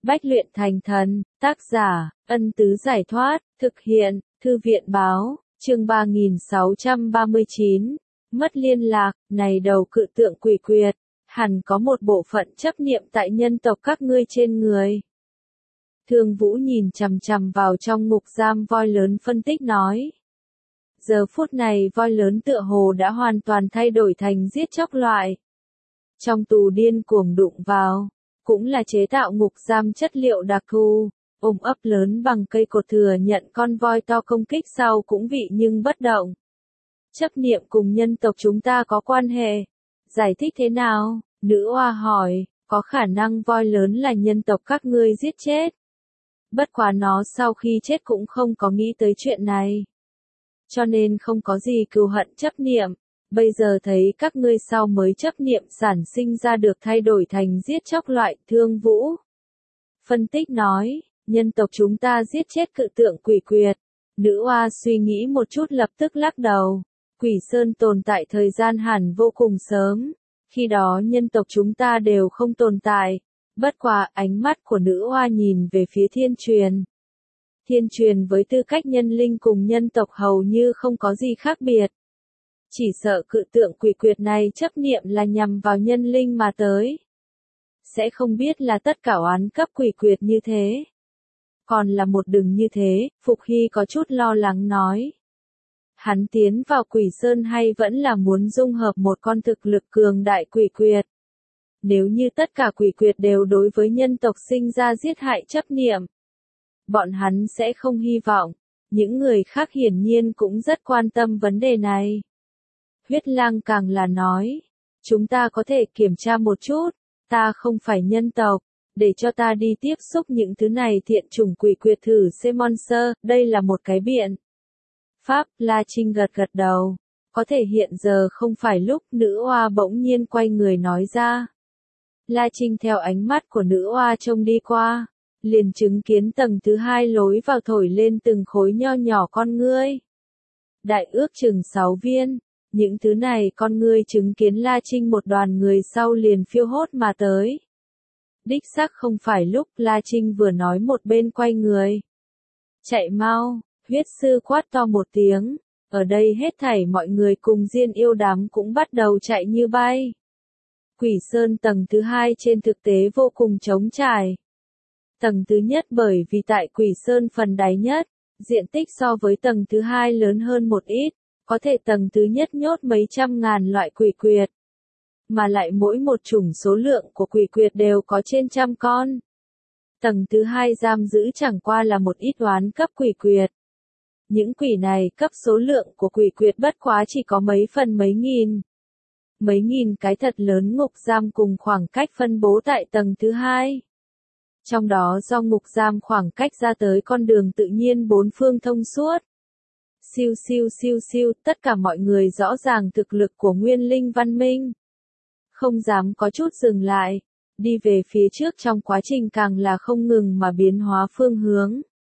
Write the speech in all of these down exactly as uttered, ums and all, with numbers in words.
Bách luyện thành thần, tác giả, Ân Tứ Giải Thoát, thực hiện, Thư viện Báo, chương ba nghìn sáu trăm ba mươi chín, mất liên lạc, này đầu cự tượng quỷ quyệt, hẳn có một bộ phận chấp niệm tại nhân tộc các ngươi trên người. Thương Vũ nhìn chằm chằm vào trong ngục giam voi lớn phân tích nói. Giờ phút này voi lớn tựa hồ đã hoàn toàn thay đổi thành giết chóc loại. Trong tù điên cuồng đụng vào, cũng là chế tạo ngục giam chất liệu đặc thù, ôm ấp lớn bằng cây cột thừa nhận con voi to công kích sau cũng vị nhưng bất động. Chấp niệm cùng nhân tộc chúng ta có quan hệ. Giải thích thế nào? Nữ oa hỏi, có khả năng voi lớn là nhân tộc các ngươi giết chết. Bất quá nó sau khi chết cũng không có nghĩ tới chuyện này. Cho nên không có gì cừu hận chấp niệm. Bây giờ thấy các ngươi sau mới chấp niệm sản sinh ra được thay đổi thành giết chóc loại. Thương Vũ phân tích nói, nhân tộc chúng ta giết chết cự tượng quỷ quyệt. Nữ oa suy nghĩ một chút lập tức lắc đầu. Quỷ Sơn tồn tại thời gian hẳn vô cùng sớm. Khi đó nhân tộc chúng ta đều không tồn tại. Bất quá ánh mắt của nữ oa nhìn về phía thiên truyền. Thiên truyền với tư cách nhân linh cùng nhân tộc hầu như không có gì khác biệt. Chỉ sợ cự tượng quỷ quyệt này chấp niệm là nhằm vào nhân linh mà tới. Sẽ không biết là tất cả oán cấp quỷ quyệt như thế. Còn là một đừng như thế, Phục Hy có chút lo lắng nói. Hắn tiến vào quỷ sơn hay vẫn là muốn dung hợp một con thực lực cường đại quỷ quyệt. Nếu như tất cả quỷ quyệt đều đối với nhân tộc sinh ra giết hại chấp niệm. Bọn hắn sẽ không hy vọng. Những người khác hiển nhiên cũng rất quan tâm vấn đề này. Huyết Lang càng là nói. Chúng ta có thể kiểm tra một chút. Ta không phải nhân tộc. Để cho ta đi tiếp xúc những thứ này thiện chủng quỷ quyệt thử xem monster. Đây là một cái biện pháp. La Trinh gật gật đầu. Có thể hiện giờ không phải lúc. Nữ oa bỗng nhiên quay người nói ra. La Trinh theo ánh mắt của nữ oa trông đi qua. Liền chứng kiến tầng thứ hai lối vào thổi lên từng khối nho nhỏ con ngươi. Đại ước chừng sáu viên. Những thứ này con ngươi chứng kiến La Trinh một đoàn người sau liền phiêu hốt mà tới. Đích xác không phải lúc La Trinh vừa nói một bên quay người. Chạy mau, huyết sư quát to một tiếng. Ở đây hết thảy mọi người cùng Diên Yêu đám cũng bắt đầu chạy như bay. Quỷ Sơn tầng thứ hai trên thực tế vô cùng trống trải. Tầng thứ nhất bởi vì tại Quỷ Sơn phần đáy nhất, diện tích so với tầng thứ hai lớn hơn một ít, có thể tầng thứ nhất nhốt mấy trăm ngàn loại quỷ quyệt. Mà lại mỗi một chủng số lượng của quỷ quyệt đều có trên trăm con. Tầng thứ hai giam giữ chẳng qua là một ít oán cấp quỷ quyệt. Những quỷ này cấp số lượng của quỷ quyệt bất quá chỉ có mấy phần mấy nghìn. Mấy nghìn cái thật lớn ngục giam cùng khoảng cách phân bố tại tầng thứ hai. Trong đó do ngục giam khoảng cách ra tới con đường tự nhiên bốn phương thông suốt. Siêu siêu siêu siêu, tất cả mọi người rõ ràng thực lực của nguyên linh văn minh. Không dám có chút dừng lại, đi về phía trước trong quá trình càng là không ngừng mà biến hóa phương hướng.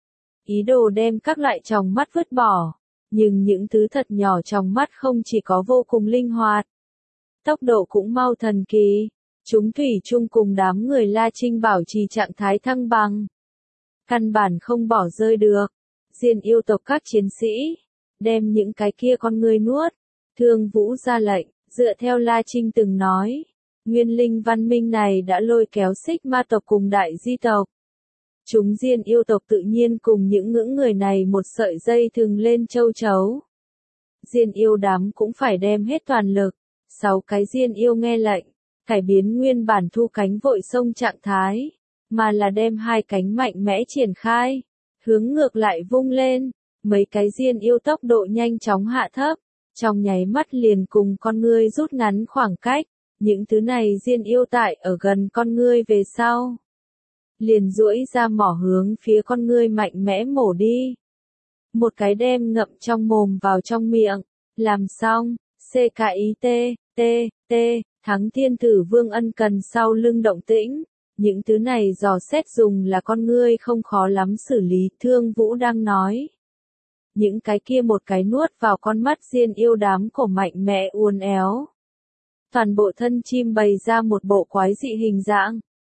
Ý đồ đem các loại tròng mắt vứt bỏ, nhưng những thứ thật nhỏ trong mắt không chỉ có vô cùng linh hoạt. Tốc độ cũng mau thần kỳ. Chúng thủy chung cùng đám người La Trinh bảo trì trạng thái thăng bằng. Căn bản không bỏ rơi được. Diên Yêu tộc các chiến sĩ. Đem những cái kia con người nuốt. Thương Vũ ra lệnh. Dựa theo La Trinh từng nói. Nguyên linh văn minh này đã lôi kéo xích ma tộc cùng đại di tộc. Chúng Diên Yêu tộc tự nhiên cùng những ngưỡng người này một sợi dây thừng lên châu chấu. Diên Yêu đám cũng phải đem hết toàn lực. Sáu cái Diên Yêu nghe lệnh. Cải biến nguyên bản thu cánh vội sông trạng thái, mà là đem hai cánh mạnh mẽ triển khai, hướng ngược lại vung lên, mấy cái Diên Yêu tốc độ nhanh chóng hạ thấp, trong nháy mắt liền cùng con ngươi rút ngắn khoảng cách, những thứ này Diên Yêu tại ở gần con ngươi về sau. Liền duỗi ra mỏ hướng phía con ngươi mạnh mẽ mổ đi. Một cái đem ngậm trong mồm vào trong miệng, làm xong, xê ca i tê, tê, tê. Thắng Thiên Tử Vương ân cần sau lưng động tĩnh, những thứ này dò xét dùng là con ngươi không khó lắm xử lý. Thương Vũ đang nói. Những cái kia một cái nuốt vào con mắt Diên Yêu đám cổ mạnh mẽ uốn éo. Toàn bộ thân chim bày ra một bộ quái dị hình dạng.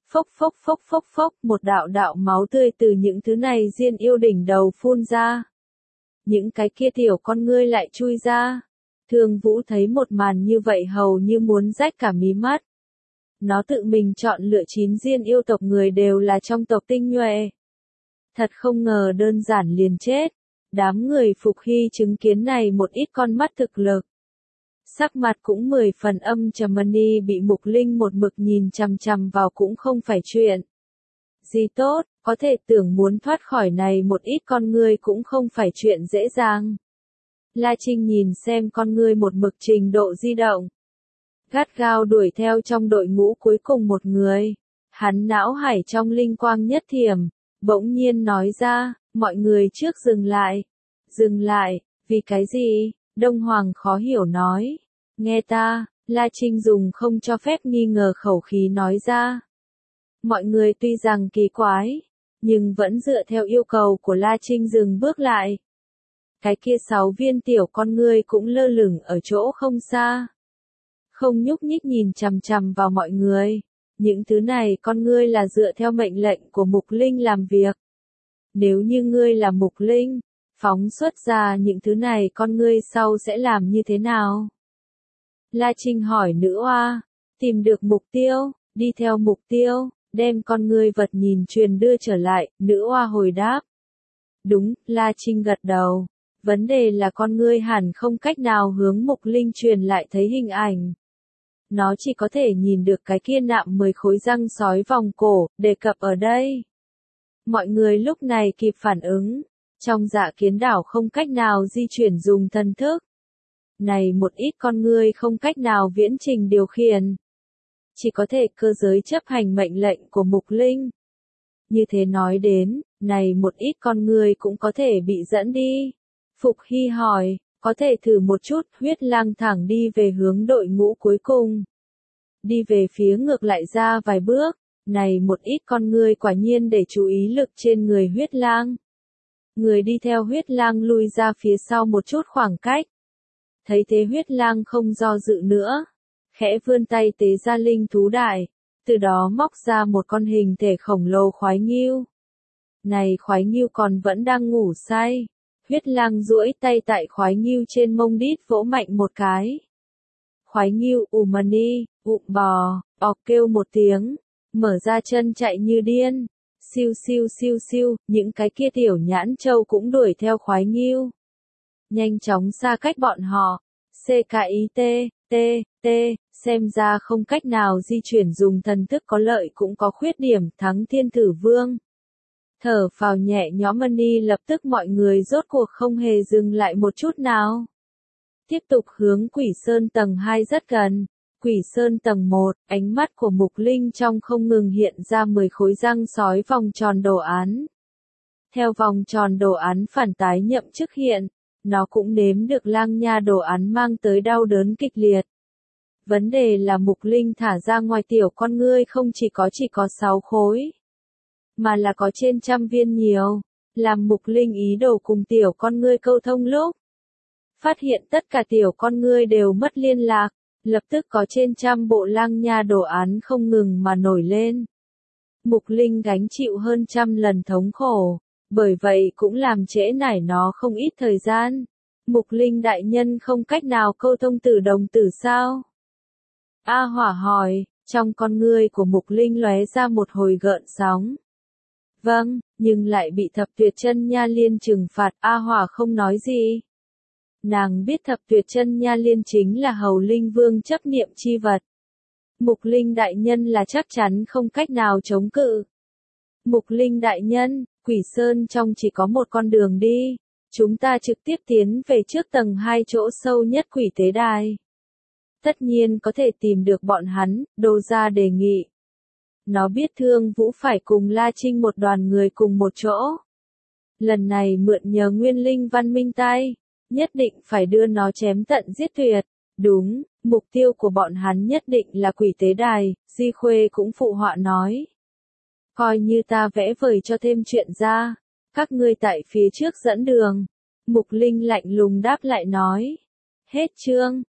Phốc phốc phốc phốc phốc, một đạo đạo máu tươi từ những thứ này diên yêu đỉnh đầu phun ra. Những cái kia tiểu con ngươi lại chui ra. Thương Vũ thấy một màn như vậy hầu như muốn rách cả mí mắt. Nó tự mình chọn lựa chín diên yêu tộc người đều là trong tộc tinh nhuệ. Thật không ngờ đơn giản liền chết. Đám người Phục Hy chứng kiến này một ít con mắt thực lực. Sắc mặt cũng mười phần âm trầm. Mani bị Mục Linh một mực nhìn chằm chằm vào cũng không phải chuyện gì tốt, có thể tưởng muốn thoát khỏi này một ít con ngươi cũng không phải chuyện dễ dàng. La Trinh nhìn xem con ngươi một mực trình độ di động. Gắt gao đuổi theo trong đội ngũ cuối cùng một người. Hắn não hải trong linh quang nhất thiểm, bỗng nhiên nói ra, mọi người trước dừng lại. Dừng lại, vì cái gì? Đông Hoàng khó hiểu nói. Nghe ta, La Trinh dùng không cho phép nghi ngờ khẩu khí nói ra. Mọi người tuy rằng kỳ quái, nhưng vẫn dựa theo yêu cầu của La Trinh dừng bước lại. Cái kia sáu viên tiểu con ngươi cũng lơ lửng ở chỗ không xa. Không nhúc nhích nhìn chằm chằm vào mọi người. Những thứ này con ngươi là dựa theo mệnh lệnh của Mục Linh làm việc. Nếu như ngươi là Mục Linh, phóng xuất ra những thứ này con ngươi sau sẽ làm như thế nào? La Trinh hỏi nữ oa, tìm được mục tiêu, đi theo mục tiêu, đem con ngươi vật nhìn truyền đưa trở lại, nữ oa hồi đáp. Đúng, La Trinh gật đầu. Vấn đề là con ngươi hẳn không cách nào hướng Mục Linh truyền lại thấy hình ảnh. Nó chỉ có thể nhìn được cái kia nạm mười khối răng sói vòng cổ, đề cập ở đây. Mọi người lúc này kịp phản ứng. Trong Dạ Kiến đảo không cách nào di chuyển dùng thần thức. Này một ít con ngươi không cách nào viễn trình điều khiển. Chỉ có thể cơ giới chấp hành mệnh lệnh của Mục Linh. Như thế nói đến, này một ít con ngươi cũng có thể bị dẫn đi. Phục Hy hỏi, có thể thử một chút, huyết lang thẳng đi về hướng đội ngũ cuối cùng. Đi về phía ngược lại ra vài bước, này một ít con ngươi quả nhiên để chú ý lực trên người huyết lang. Người đi theo huyết lang lui ra phía sau một chút khoảng cách. Thấy thế huyết lang không do dự nữa. Khẽ vươn tay tế ra linh thú đại. Từ đó móc ra một con hình thể khổng lồ khoái nghiêu. Này khoái nghiêu còn vẫn đang ngủ say. Huyết lang duỗi tay tại khoái nghiêu trên mông đít vỗ mạnh một cái. Khoái nghiêu ù mani, ụ bò, ọc kêu một tiếng. Mở ra chân chạy như điên. Siêu siêu siêu siêu, những cái kia tiểu nhãn châu cũng đuổi theo khoái nghiêu. Nhanh chóng xa cách bọn họ. xê ca i tê, T, T, xem ra không cách nào di chuyển dùng thần thức có lợi cũng có khuyết điểm, thắng thiên thử vương. Thở phào nhẹ nhõm Mani lập tức mọi người rốt cuộc không hề dừng lại một chút nào. Tiếp tục hướng Quỷ Sơn tầng hai rất gần. Quỷ Sơn tầng một, ánh mắt của Mục Linh trong không ngừng hiện ra mười khối răng sói vòng tròn đồ án. Theo vòng tròn đồ án phản tái nhậm chức hiện, nó cũng nếm được lang nha đồ án mang tới đau đớn kịch liệt. Vấn đề là Mục Linh thả ra ngoài tiểu con ngươi không chỉ có chỉ có sáu khối, mà là có trên trăm viên nhiều, làm Mục Linh ý đồ cùng tiểu con ngươi câu thông lúc. Phát hiện tất cả tiểu con ngươi đều mất liên lạc. Lập tức có trên trăm bộ lang nha đồ án không ngừng mà nổi lên. Mục Linh gánh chịu hơn trăm lần thống khổ, bởi vậy cũng làm trễ nải nó không ít thời gian. Mục Linh đại nhân không cách nào câu thông tử đồng tử sao? A Hỏa hỏi, trong con ngươi của Mục Linh lóe ra một hồi gợn sóng. Vâng, nhưng lại bị Thập Tuyệt Chân Nha Liên trừng phạt. A Hỏa không nói gì. Nàng biết Thập Tuyệt Chân Nha Liên chính là Hầu Linh Vương chấp niệm chi vật. Mục Linh đại nhân là chắc chắn không cách nào chống cự. Mục Linh đại nhân, Quỷ Sơn trong chỉ có một con đường đi. Chúng ta trực tiếp tiến về trước tầng hai chỗ sâu nhất Quỷ Tế Đài. Tất nhiên có thể tìm được bọn hắn, Đô gia đề nghị. Nó biết Thương Vũ phải cùng La Trinh một đoàn người cùng một chỗ. Lần này mượn nhờ Nguyên Linh Văn Minh tay. Nhất định phải đưa nó chém tận giết tuyệt. Đúng, mục tiêu của bọn hắn nhất định là Quỷ Tế Đài, Di Khuê cũng phụ họa nói. Coi như ta vẽ vời cho thêm chuyện ra. Các ngươi tại phía trước dẫn đường. Mục Linh lạnh lùng đáp lại nói. Hết chương.